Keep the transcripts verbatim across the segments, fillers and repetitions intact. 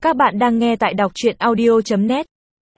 Các bạn đang nghe tại đọc truyện audio chấm net.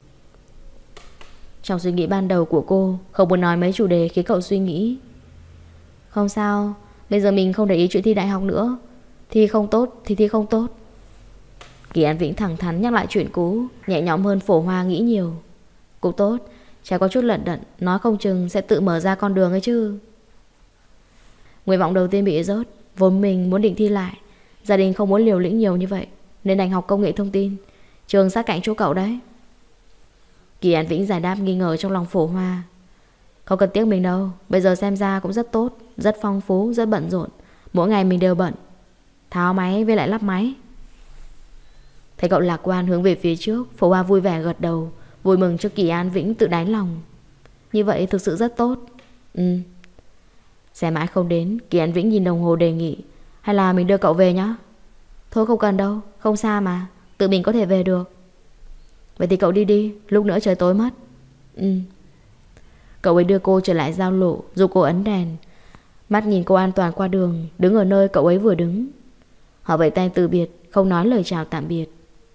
Trong suy nghĩ ban đầu của cô, không muốn nói mấy chủ đề khiến cậu suy nghĩ. Không sao, bây giờ mình không để ý chuyện thi đại học nữa. Thi không tốt thì thi không tốt. Kỳ An Vĩnh thẳng thắn nhắc lại chuyện cũ, nhẹ nhõm hơn Phổ Hoa nghĩ nhiều. Cũng tốt, chả có chút lận đận, nói không chừng sẽ tự mở ra con đường ấy chứ. Nguyện vọng đầu tiên bị rớt, vốn mình muốn định thi lại. Gia đình không muốn liều lĩnh nhiều như vậy, nên đành học công nghệ thông tin, trường sát cạnh chỗ cậu đấy. Kỳ An Vĩnh giải đáp nghi ngờ trong lòng Phổ Hoa. Không cần tiếc mình đâu, bây giờ xem ra cũng rất tốt, rất phong phú, rất bận rộn. Mỗi ngày mình đều bận, tháo máy với lại lắp máy. Thấy cậu lạc quan hướng về phía trước, Phổ Hoa vui vẻ gật đầu, vui mừng cho Kỳ An Vĩnh tự đáy lòng. Như vậy thực sự rất tốt. Ừ. Xe mãi không đến, Kỳ An Vĩnh nhìn đồng hồ đề nghị. Hay là mình đưa cậu về nhá? Thôi không cần đâu, không xa mà, tự mình có thể về được. Vậy thì cậu đi đi, lúc nữa trời tối mất. Ừ. Cậu ấy đưa cô trở lại giao lộ, giúp cô ấn đèn. Mắt nhìn cô an toàn qua đường, đứng ở nơi cậu ấy vừa đứng. Họ vẫy tay từ biệt, không nói lời chào tạm biệt.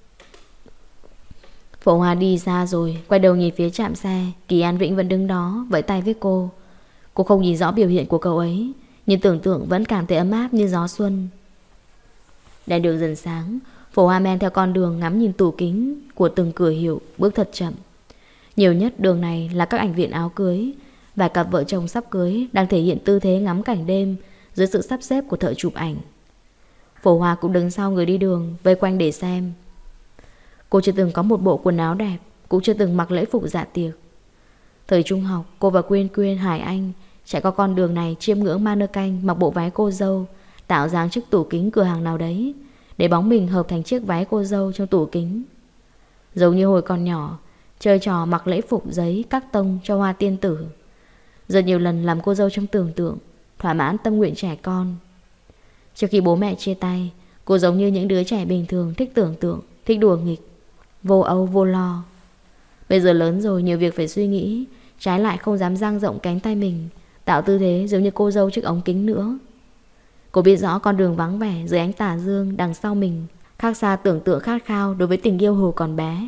Phổ Hoa đi xa rồi, quay đầu nhìn phía trạm xe. Kỳ An Vĩnh vẫn đứng đó, vẫy tay với cô. Cô không nhìn rõ biểu hiện của cậu ấy, nhưng tưởng tượng vẫn cảm thấy ấm áp như gió xuân. Đèn đường dần sáng, Phổ Hoa men theo con đường ngắm nhìn tủ kính của từng cửa hiệu, bước thật chậm. Nhiều nhất đường này là các ảnh viện áo cưới, và cặp vợ chồng sắp cưới đang thể hiện tư thế ngắm cảnh đêm dưới sự sắp xếp của thợ chụp ảnh. Phổ Hoa cũng đứng sau người đi đường, vây quanh để xem. Cô chưa từng có một bộ quần áo đẹp, cũng chưa từng mặc lễ phục dạ tiệc. Thời trung học, cô và Quyên Quyên, Hải Anh chạy qua con đường này chiêm ngưỡng mannequin mặc bộ váy cô dâu, tạo dáng trước tủ kính cửa hàng nào đấy, để bóng mình hợp thành chiếc váy cô dâu trong tủ kính. Giống như hồi còn nhỏ, chơi trò mặc lễ phục giấy các tông cho hoa tiên tử. Rất nhiều lần làm cô dâu trong tưởng tượng, thỏa mãn tâm nguyện trẻ con. Trước khi bố mẹ chia tay, cô giống như những đứa trẻ bình thường, thích tưởng tượng, thích đùa nghịch, vô âu vô lo. Bây giờ lớn rồi, nhiều việc phải suy nghĩ, trái lại không dám dang rộng cánh tay mình, tạo tư thế giống như cô dâu trước ống kính nữa. Cô biết rõ con đường vắng vẻ dưới ánh tà dương đằng sau mình khác xa tưởng tượng khát khao đối với tình yêu hồi còn bé.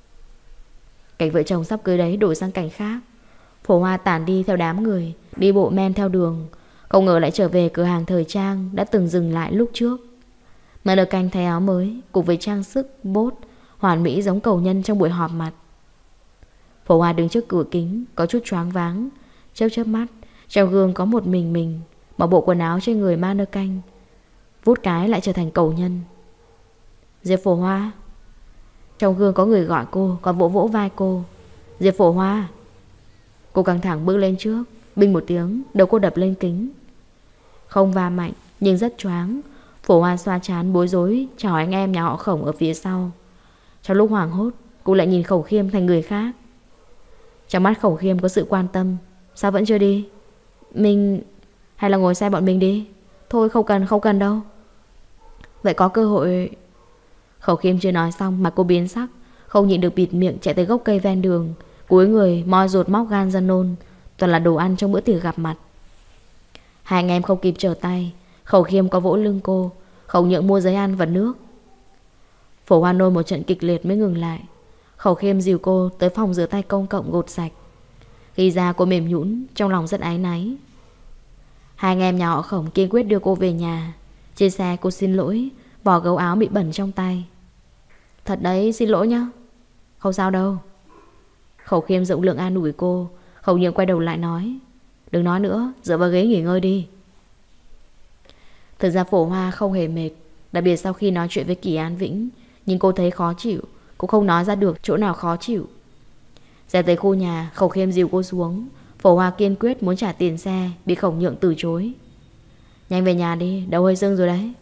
Cảnh vợ chồng sắp cưới đấy đổi sang cảnh khác. Phổ Hoa tản đi theo đám người, đi bộ men theo đường, không ngờ lại trở về cửa hàng thời trang đã từng dừng lại lúc trước. Mà được canh thay áo mới cùng với trang sức bốt hoàn mỹ giống cầu nhân trong buổi họp mặt. Phổ Hoa đứng trước cửa kính, có chút choáng váng, chớp chớp mắt. Trong gương có một mình mình, mặc bộ quần áo trên người mannequin, vút cái lại trở thành cầu nhân. Diệp Phổ Hoa. Trong gương có người gọi cô, còn vỗ vỗ vai cô. Diệp Phổ Hoa. Cô căng thẳng bước lên trước, binh một tiếng, đầu cô đập lên kính. Không va mạnh, nhưng rất choáng. Phổ Hoa xoa trán bối rối, chào anh em nhà họ Khổng ở phía sau. Trong lúc hoảng hốt, cô lại nhìn Khổng Khiêm thành người khác. Trong mắt Khổng Khiêm có sự quan tâm. Sao vẫn chưa đi? Mình... hay là ngồi xe bọn mình đi? Thôi không cần, không cần đâu. Vậy có cơ hội... Khổng Khiêm chưa nói xong mà cô biến sắc, không nhịn được bịt miệng chạy tới gốc cây ven đường, cúi người moi ruột móc gan ra nôn, toàn là đồ ăn trong bữa tiệc gặp mặt. Hai anh em không kịp trở tay, Khổng Khiêm có vỗ lưng cô, Khổng Nhượng mua giấy ăn và nước. Phổ Hoa nôn một trận kịch liệt mới ngừng lại. Khổng Khiêm dìu cô tới phòng rửa tay công cộng gột sạch. Khi ra cô mềm nhũn, trong lòng rất áy náy. Hai anh em nhà họ Khổng kiên quyết đưa cô về nhà. Trên xe cô xin lỗi, vỏ gấu áo bị bẩn trong tay. Thật đấy, xin lỗi nhá. Không sao đâu. Khổng Khiêm rộng lượng an ủi cô. Khổng Nhượng quay đầu lại nói, đừng nói nữa, dựa vào ghế nghỉ ngơi đi. Thực ra Phổ Hoa không hề mệt, đặc biệt sau khi nói chuyện với Kỳ An Vĩnh. Nhưng cô thấy khó chịu, cũng không nói ra được chỗ nào khó chịu. Xe tới khu nhà, Khổng Khiêm dìu cô xuống. Phổ Hoa kiên quyết muốn trả tiền xe, bị Khổng Nhượng từ chối. Nhanh về nhà đi, đầu hơi sưng rồi đấy.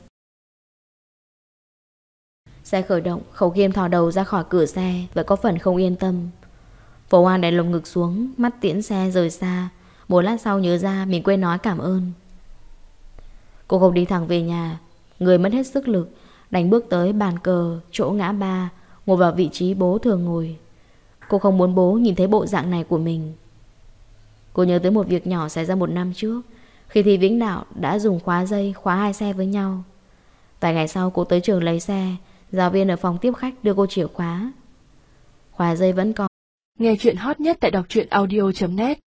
Xe khởi động, Khổng Khiêm thò đầu ra khỏi cửa xe, vẫn có phần không yên tâm. Phổ Hoa đè lồng ngực xuống, mắt tiễn xe rời xa. Một lát sau nhớ ra mình quên nói cảm ơn. Cô không đi thẳng về nhà, người mất hết sức lực, đành bước tới bàn cờ chỗ ngã ba, ngồi vào vị trí bố thường ngồi. Cô không muốn bố nhìn thấy bộ dạng này của mình. Cô nhớ tới một việc nhỏ xảy ra một năm trước, khi thì Vĩnh Đạo đã dùng khóa dây khóa hai xe với nhau. Vài ngày sau cô tới trường lấy xe, Giáo viên ở phòng tiếp khách đưa cô chìa khóa. Khóa dây vẫn còn. Nghe chuyện hot nhất tại đọc truyện audio chấm net